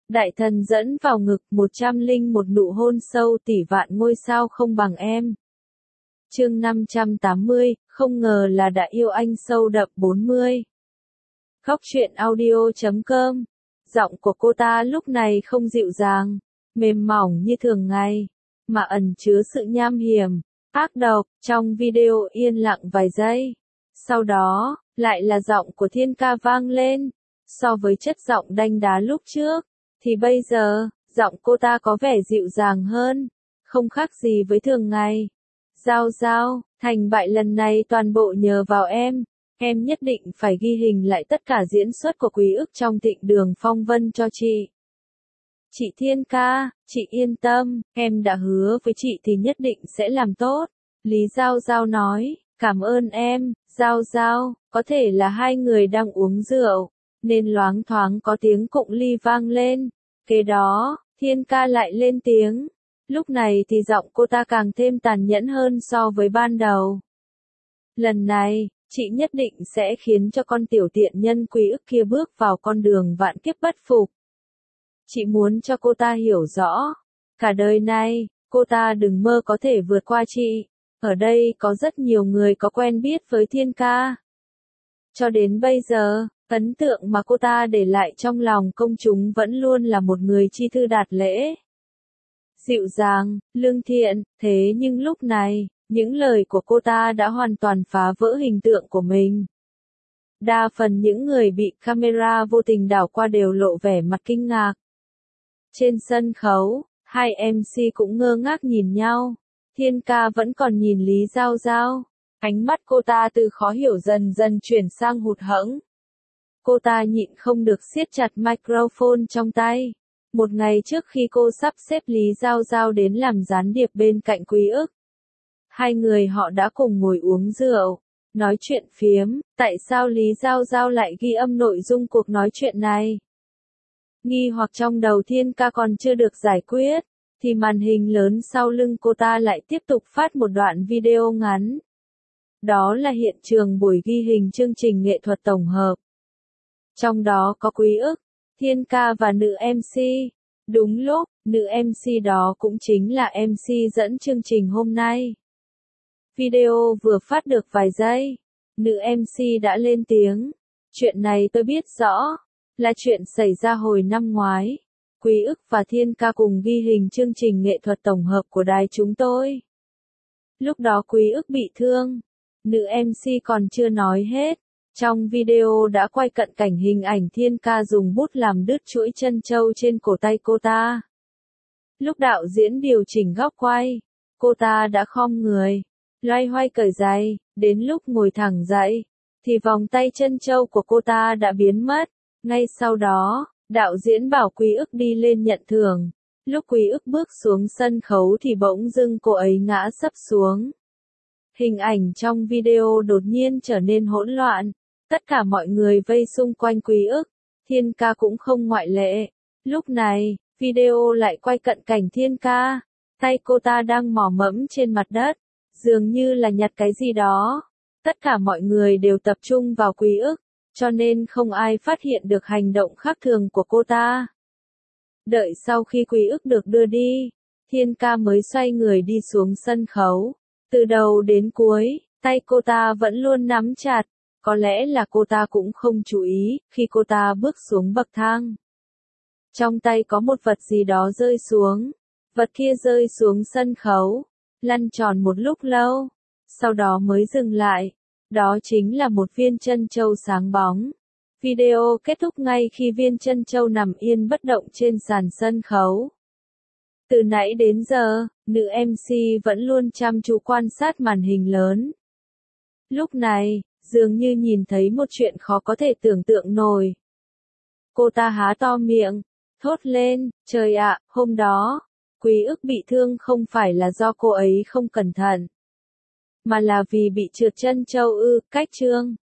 Đại thần dẫn vào ngực 101 nụ hôn sâu tỷ vạn ngôi sao không bằng em. Chương 580, không ngờ là đã yêu anh sâu đậm 40. Góc truyện audio.com. Giọng của cô ta lúc này không dịu dàng, mềm mỏng như thường ngày, mà ẩn chứa sự nham hiểm, ác độc. Trong video yên lặng vài giây, sau đó, lại là giọng của Thiên Ca vang lên. So với chất giọng đanh đá lúc trước, thì bây giờ, giọng cô ta có vẻ dịu dàng hơn, không khác gì với thường ngày. Giao Giao, thành bại lần này toàn bộ nhờ vào em nhất định phải ghi hình lại tất cả diễn xuất của Quý Ức trong Thịnh Đường Phong Vân cho chị. Chị Thiên Ca, chị yên tâm, em đã hứa với chị thì nhất định sẽ làm tốt. Lý Giao Giao nói, cảm ơn em, Giao Giao. Có thể là hai người đang uống rượu, nên loáng thoáng có tiếng cụng ly vang lên. Kế đó, Thiên Ca lại lên tiếng. Lúc này thì giọng cô ta càng thêm tàn nhẫn hơn so với ban đầu. Lần này, chị nhất định sẽ khiến cho con tiểu tiện nhân Quý Ức kia bước vào con đường vạn kiếp bất phục. Chị muốn cho cô ta hiểu rõ, cả đời này, cô ta đừng mơ có thể vượt qua chị. Ở đây có rất nhiều người có quen biết với Thiên Ca. Cho đến bây giờ, ấn tượng mà cô ta để lại trong lòng công chúng vẫn luôn là một người chi thư đạt lễ. Dịu dàng, lương thiện, thế nhưng lúc này, những lời của cô ta đã hoàn toàn phá vỡ hình tượng của mình. Đa phần những người bị camera vô tình đảo qua đều lộ vẻ mặt kinh ngạc. Trên sân khấu, hai MC cũng ngơ ngác nhìn nhau. Thiên Ca vẫn còn nhìn Lý Giao Giao. Ánh mắt cô ta từ khó hiểu dần dần chuyển sang hụt hẫng. Cô ta nhịn không được siết chặt microphone trong tay. Một ngày trước khi cô sắp xếp Lý Giao Giao đến làm gián điệp bên cạnh Quý Ức, hai người họ đã cùng ngồi uống rượu, nói chuyện phiếm. Tại sao Lý Giao Giao lại ghi âm nội dung cuộc nói chuyện này? Nghi hoặc trong đầu Thiên Ca còn chưa được giải quyết, thì màn hình lớn sau lưng cô ta lại tiếp tục phát một đoạn video ngắn. Đó là hiện trường buổi ghi hình chương trình nghệ thuật tổng hợp. Trong đó có Quý Ức, Thiên Ca và nữ MC. Đúng lúc, nữ MC đó cũng chính là MC dẫn chương trình hôm nay. Video vừa phát được vài giây, nữ MC đã lên tiếng. Chuyện này tôi biết rõ, là chuyện xảy ra hồi năm ngoái. Quý Ức và Thiên Ca cùng ghi hình chương trình nghệ thuật tổng hợp của đài chúng tôi. Lúc đó Quý Ức bị thương. Nữ MC còn chưa nói hết. Trong video đã quay cận cảnh hình ảnh Thiên Ca dùng bút làm đứt chuỗi chân châu trên cổ tay cô ta. Lúc đạo diễn điều chỉnh góc quay, cô ta đã khom người, loay hoay cởi giày, đến lúc ngồi thẳng dậy, thì vòng tay chân châu của cô ta đã biến mất. Ngay sau đó, đạo diễn bảo Quý Ức đi lên nhận thưởng. Lúc Quý Ức bước xuống sân khấu thì bỗng dưng cô ấy ngã sấp xuống. Hình ảnh trong video đột nhiên trở nên hỗn loạn. Tất cả mọi người vây xung quanh Quý Ức, Thiên Ca cũng không ngoại lệ. Lúc này, video lại quay cận cảnh Thiên Ca. Tay cô ta đang mò mẫm trên mặt đất, dường như là nhặt cái gì đó. Tất cả mọi người đều tập trung vào Quý Ức, cho nên không ai phát hiện được hành động khác thường của cô ta. Đợi sau khi Quý Ức được đưa đi, Thiên Ca mới xoay người đi xuống sân khấu. Từ đầu đến cuối, tay cô ta vẫn luôn nắm chặt. Có lẽ là cô ta cũng không chú ý, khi cô ta bước xuống bậc thang. Trong tay có một vật gì đó rơi xuống. Vật kia rơi xuống sân khấu, lăn tròn một lúc lâu, sau đó mới dừng lại. Đó chính là một viên chân châu sáng bóng. Video kết thúc ngay khi viên chân châu nằm yên bất động trên sàn sân khấu. Từ nãy đến giờ, nữ MC vẫn luôn chăm chú quan sát màn hình lớn. Lúc này, dường như nhìn thấy một chuyện khó có thể tưởng tượng nổi. Cô ta há to miệng, thốt lên, trời ạ, hôm đó, Quý Ức bị thương không phải là do cô ấy không cẩn thận, mà là vì bị trượt chân châu ư. Cách chương